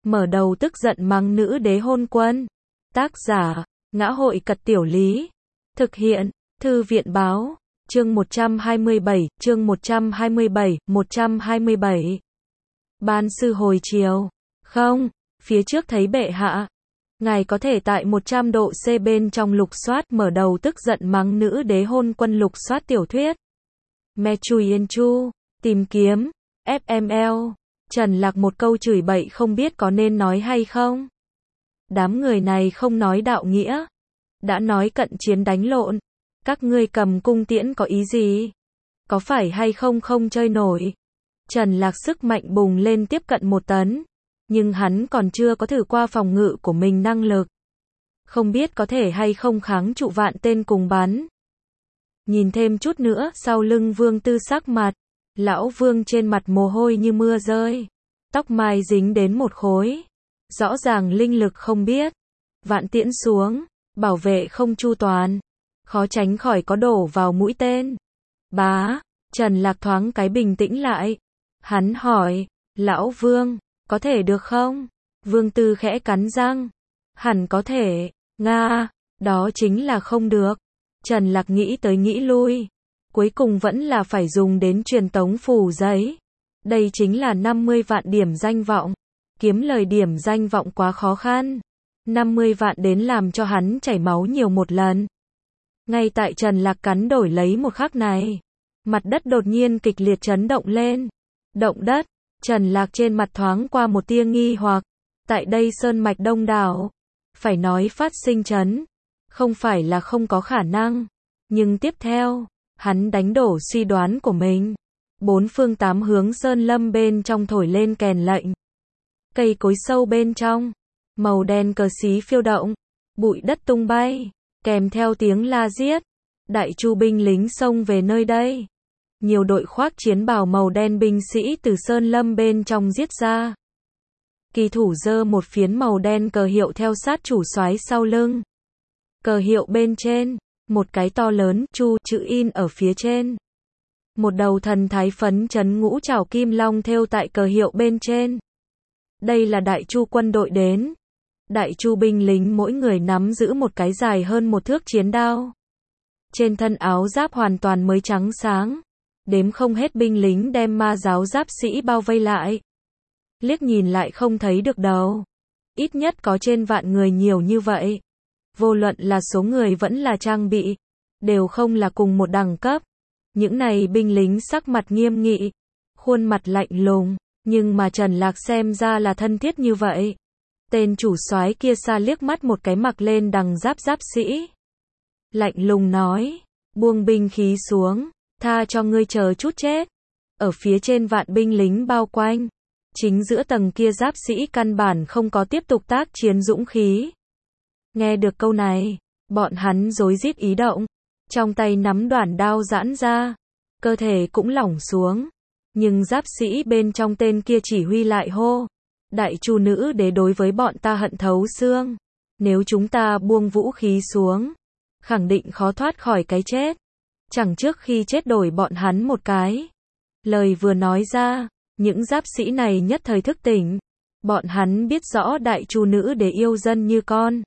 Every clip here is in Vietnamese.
mở đầu tức giận mắng nữ đế hôn quân. Tác giả, Ngã hội Cật Tiểu Lý. Thực hiện, Thư viện Báo. Chương 127, chương 127. Ban sư hồi chiều. Không, phía trước thấy bệ hạ. Ngài có thể tại 100 độ C bên trong lục soát, mở đầu tức giận mắng nữ đế hôn quân, lục soát tiểu thuyết. Me Chui Yên Chu, tìm kiếm, FML. Trần Lạc một câu chửi bậy không biết có nên nói hay không. Đám người này không nói đạo nghĩa. Đã nói cận chiến đánh lộn. Các ngươi cầm cung tiễn có ý gì? Có phải hay không không chơi nổi? Trần Lạc sức mạnh bùng lên tiếp cận 1 tấn. Nhưng hắn còn chưa có thử qua phòng ngự của mình năng lực. Không biết có thể hay không kháng trụ vạn tên cùng bắn. Nhìn thêm chút nữa, sau lưng Vương Tư sắc mặt. Lão Vương trên mặt mồ hôi như mưa rơi. Tóc mai dính đến một khối. Rõ ràng linh lực không biết. Vạn tiễn xuống, bảo vệ không chu toàn. Khó tránh khỏi có đổ vào mũi tên. Bá, Trần Lạc thoáng cái bình tĩnh lại. Hắn hỏi, Lão Vương, có thể được không? Vương Tư khẽ cắn răng. Hẳn có thể, Nga, đó chính là không được. Trần Lạc nghĩ tới nghĩ lui. Cuối cùng vẫn là phải dùng đến truyền tống phủ giấy. Đây chính là 50 vạn điểm danh vọng. Kiếm lời điểm danh vọng quá khó khăn. 50 vạn đến làm cho hắn chảy máu nhiều một lần. Ngay tại Trần Lạc cắn đổi lấy một khắc này, mặt đất đột nhiên kịch liệt chấn động lên. Động đất, Trần Lạc trên mặt thoáng qua một tia nghi hoặc. Tại đây sơn mạch đông đảo, phải nói phát sinh chấn, không phải là không có khả năng. Nhưng tiếp theo, hắn đánh đổ suy đoán của mình. 4 phương 8 hướng sơn lâm bên trong thổi lên kèn lệnh. Cây cối sâu bên trong, màu đen cờ xí phiêu động, bụi đất tung bay, kèm theo tiếng la giết. Đại chu binh lính xông về nơi đây. Nhiều đội khoác chiến bào màu đen binh sĩ từ sơn lâm bên trong giết ra. Kỳ thủ giơ một phiến màu đen cờ hiệu theo sát chủ soái sau lưng. Cờ hiệu bên trên, một cái to lớn chu chữ in ở phía trên. Một đầu thần thái phấn chấn ngũ trảo kim long thêu tại cờ hiệu bên trên. Đây là Đại chu quân đội đến. Đại chu binh lính mỗi người nắm giữ một cái dài hơn 1 thước chiến đao. Trên thân áo giáp hoàn toàn mới trắng sáng. Đếm không hết binh lính đem ma giáo giáp sĩ bao vây lại. Liếc nhìn lại không thấy được đầu. Ít nhất có trên vạn người nhiều như vậy. Vô luận là số người vẫn là trang bị, đều không là cùng một đẳng cấp. Những này binh lính sắc mặt nghiêm nghị, khuôn mặt lạnh lùng, nhưng mà Trần Lạc xem ra là thân thiết như vậy. Tên chủ soái kia xa liếc mắt một cái mặc lên đằng giáp giáp sĩ. Lạnh lùng nói, buông binh khí xuống, tha cho ngươi chờ chút chết. Ở phía trên vạn binh lính bao quanh, chính giữa tầng kia giáp sĩ căn bản không có tiếp tục tác chiến dũng khí. Nghe được câu này, bọn hắn rối rít ý động, trong tay nắm đoản đao giãn ra, cơ thể cũng lỏng xuống. Nhưng giáp sĩ bên trong tên kia chỉ huy lại hô, Đại chu nữ đế đối với bọn ta hận thấu xương. Nếu chúng ta buông vũ khí xuống, khẳng định khó thoát khỏi cái chết. Chẳng trước khi chết đổi bọn hắn một cái. Lời vừa nói ra, những giáp sĩ này nhất thời thức tỉnh. Bọn hắn biết rõ Đại chu nữ đế yêu dân như con.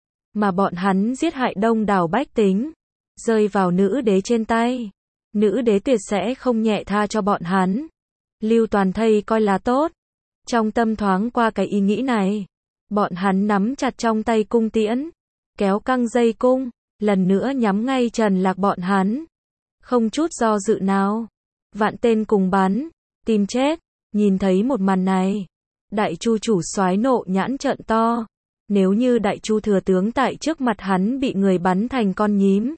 Mà bọn hắn giết hại đông đảo bách tính, rơi vào nữ đế trên tay. Nữ đế tuyệt sẽ không nhẹ tha cho bọn hắn. Lưu toàn thây coi là tốt. Trong tâm thoáng qua cái ý nghĩ này, bọn hắn nắm chặt trong tay cung tiễn, kéo căng dây cung, lần nữa nhắm ngay Trần Lạc bọn hắn. Không chút do dự nào, vạn tên cùng bắn, tìm chết. Nhìn thấy một màn này, Đại chu chủ soái nộ nhãn trợn to. Nếu như Đại chu thừa tướng tại trước mặt hắn bị người bắn thành con nhím,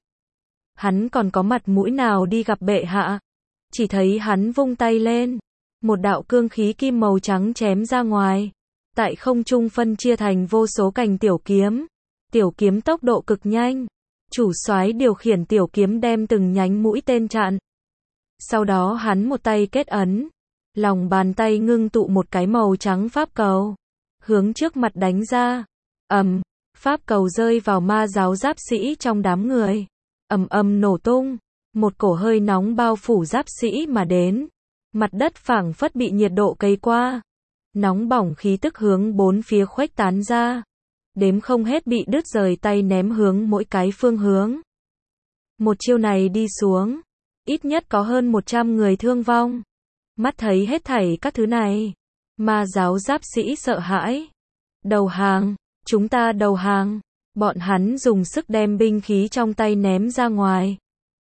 hắn còn có mặt mũi nào đi gặp bệ hạ? Chỉ thấy hắn vung tay lên, một đạo cương khí kim màu trắng chém ra ngoài, tại không trung phân chia thành vô số cành tiểu kiếm. Tiểu kiếm tốc độ cực nhanh, chủ soái điều khiển tiểu kiếm đem từng nhánh mũi tên chặn. Sau đó hắn một tay kết ấn, lòng bàn tay ngưng tụ một cái màu trắng pháp cầu, hướng trước mặt đánh ra. Pháp cầu rơi vào ma giáo giáp sĩ trong đám người. Nổ tung, một cổ hơi nóng bao phủ giáp sĩ mà đến. Mặt đất phảng phất bị nhiệt độ cây qua. Nóng bỏng khí tức hướng bốn phía khuếch tán ra. Đếm không hết bị đứt rời tay ném hướng mỗi cái phương hướng. Một chiêu này đi xuống, ít nhất có hơn 100 người thương vong. Mắt thấy hết thảy các thứ này, ma giáo giáp sĩ sợ hãi. Đầu hàng, chúng ta đầu hàng. Bọn hắn dùng sức đem binh khí trong tay ném ra ngoài.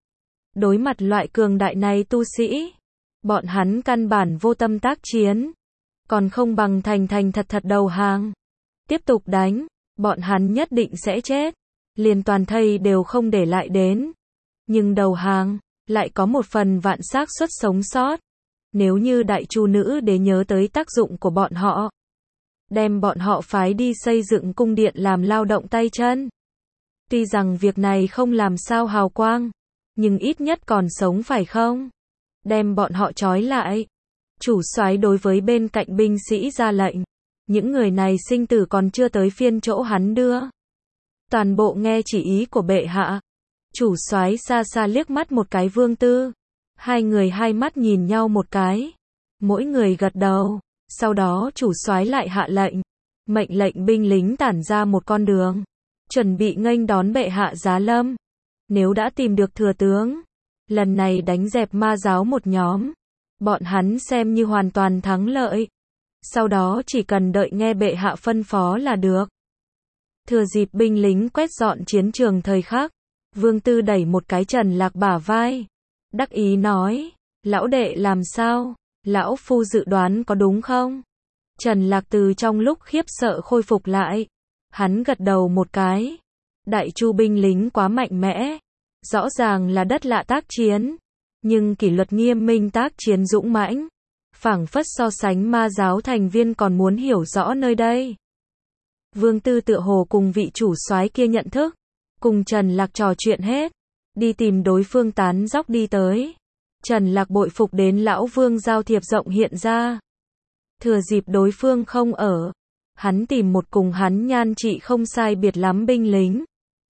Đối mặt loại cường đại này tu sĩ, bọn hắn căn bản vô tâm tác chiến, còn không bằng thành thành thật thật đầu hàng. Tiếp tục đánh, bọn hắn nhất định sẽ chết, liền toàn thây đều không để lại đến. Nhưng đầu hàng, lại có một phần vạn xác suất sống sót. Nếu như đại chu nữ đế nhớ tới tác dụng của bọn họ, đem bọn họ phái đi xây dựng cung điện làm lao động tay chân. Tuy rằng việc này không làm sao hào quang, nhưng ít nhất còn sống phải không? Đem bọn họ trói lại. Chủ soái đối với bên cạnh binh sĩ ra lệnh. Những người này sinh tử còn chưa tới phiên chỗ hắn đưa. Toàn bộ nghe chỉ ý của bệ hạ. Chủ soái xa xa liếc mắt một cái Vương Tư. Hai người hai mắt nhìn nhau một cái. Mỗi người gật đầu. Sau đó chủ soái lại hạ lệnh. Mệnh lệnh binh lính tản ra một con đường. Chuẩn bị nghênh đón bệ hạ giá lâm. Nếu đã tìm được thừa tướng, lần này đánh dẹp ma giáo một nhóm, bọn hắn xem như hoàn toàn thắng lợi. Sau đó chỉ cần đợi nghe bệ hạ phân phó là được. Thừa dịp binh lính quét dọn chiến trường thời khắc, Vương Tư đẩy một cái Trần Lạc bả vai. Đắc ý nói, lão đệ làm sao? Lão phu dự đoán có đúng không? Trần Lạc từ trong lúc khiếp sợ khôi phục lại. Hắn gật đầu một cái. Đại chu binh lính quá mạnh mẽ. Rõ ràng là đất lạ tác chiến. Nhưng kỷ luật nghiêm minh tác chiến dũng mãnh. Phảng phất so sánh ma giáo thành viên còn muốn hiểu rõ nơi đây. Vương Tư tựa hồ cùng vị chủ soái kia nhận thức. Cùng Trần Lạc trò chuyện hết. Đi tìm đối phương tán dóc đi tới. Trần Lạc bội phục đến lão Vương giao thiệp rộng hiện ra. Thừa dịp đối phương không ở. Hắn tìm một cùng hắn nhan trị không sai biệt lắm binh lính.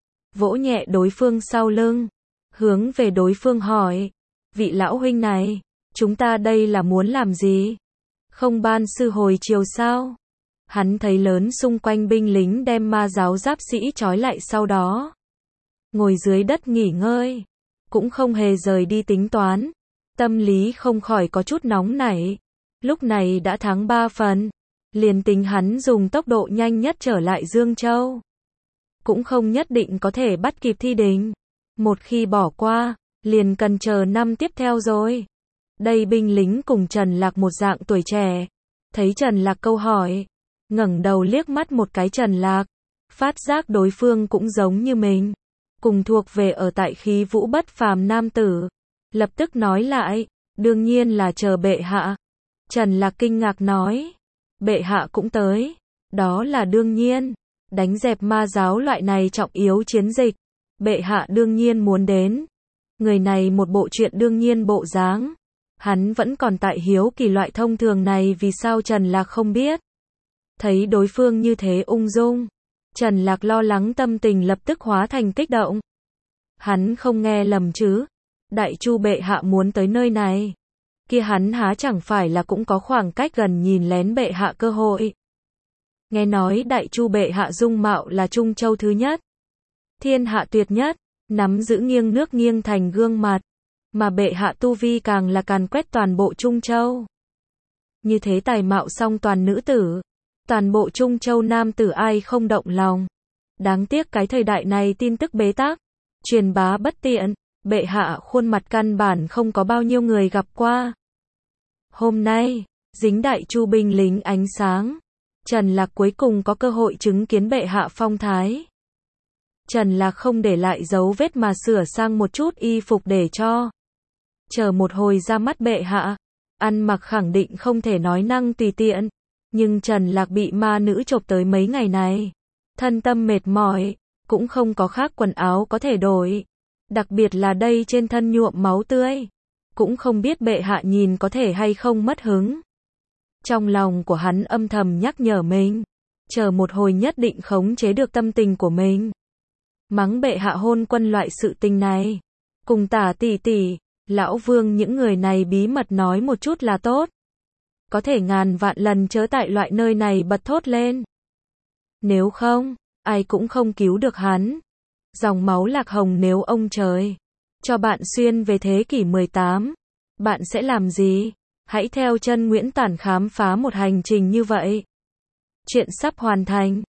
Vỗ nhẹ đối phương sau lưng. Hướng về đối phương hỏi. Vị lão huynh này, chúng ta đây là muốn làm gì? Không ban sư hồi chiều sao? Hắn thấy lớn xung quanh binh lính đem ma giáo giáp sĩ trói lại sau đó. Ngồi dưới đất nghỉ ngơi. Cũng không hề rời đi tính toán. Tâm lý không khỏi có chút nóng nảy. Lúc này đã thắng 3 phần. Liền tính hắn dùng tốc độ nhanh nhất trở lại Dương Châu. Cũng không nhất định có thể bắt kịp Thi Đình. Một khi bỏ qua, liền cần chờ năm tiếp theo rồi. Đây binh lính cùng Trần Lạc một dạng tuổi trẻ. Thấy Trần Lạc câu hỏi. Ngẩng đầu liếc mắt một cái Trần Lạc. Phát giác đối phương cũng giống như mình. Cùng thuộc về ở tại khí vũ bất phàm nam tử. Lập tức nói lại. Đương nhiên là chờ bệ hạ. Trần Lạc kinh ngạc nói. Bệ hạ cũng tới. Đó là đương nhiên. Đánh dẹp ma giáo loại này trọng yếu chiến dịch. Bệ hạ đương nhiên muốn đến. Người này một bộ chuyện đương nhiên bộ dáng. Hắn vẫn còn tại hiếu kỳ loại thông thường này vì sao Trần Lạc không biết. Thấy đối phương như thế ung dung. Trần Lạc lo lắng tâm tình lập tức hóa thành kích động. Hắn không nghe lầm chứ. Đại chu bệ hạ muốn tới nơi này. Kia hắn há chẳng phải là cũng có khoảng cách gần nhìn lén bệ hạ cơ hội. Nghe nói đại chu bệ hạ dung mạo là Trung Châu thứ nhất. Thiên hạ tuyệt nhất, nắm giữ nghiêng nước nghiêng thành gương mặt. Mà bệ hạ tu vi càng là càn quét toàn bộ Trung Châu. Như thế tài mạo song toàn nữ tử. Toàn bộ Trung Châu nam tử ai không động lòng. Đáng tiếc cái thời đại này tin tức bế tắc. Truyền bá bất tiện. Bệ hạ khuôn mặt căn bản không có bao nhiêu người gặp qua. Hôm nay, dính đại chu binh lính ánh sáng. Trần Lạc cuối cùng có cơ hội chứng kiến bệ hạ phong thái. Trần Lạc không để lại dấu vết mà sửa sang một chút y phục để cho. Chờ một hồi ra mắt bệ hạ. Ăn mặc khẳng định không thể nói năng tùy tiện. Nhưng Trần Lạc bị ma nữ chộp tới mấy ngày này. Thân tâm mệt mỏi. Cũng không có khác quần áo có thể đổi. Đặc biệt là đây trên thân nhuộm máu tươi. Cũng không biết bệ hạ nhìn có thể hay không mất hứng. Trong lòng của hắn âm thầm nhắc nhở mình. Chờ một hồi nhất định khống chế được tâm tình của mình. Mắng bệ hạ hôn quân loại sự tình này. Cùng Tả tỷ tỷ, lão Vương những người này bí mật nói một chút là tốt. có thể ngàn vạn lần chớ tại loại nơi này bật thốt lên. Nếu không, ai cũng không cứu được hắn. Dòng máu Lạc Hồng nếu ông trời cho bạn xuyên về thế kỷ 18, bạn sẽ làm gì? Hãy theo chân Nguyễn Tản khám phá một hành trình như vậy. Chuyện sắp hoàn thành.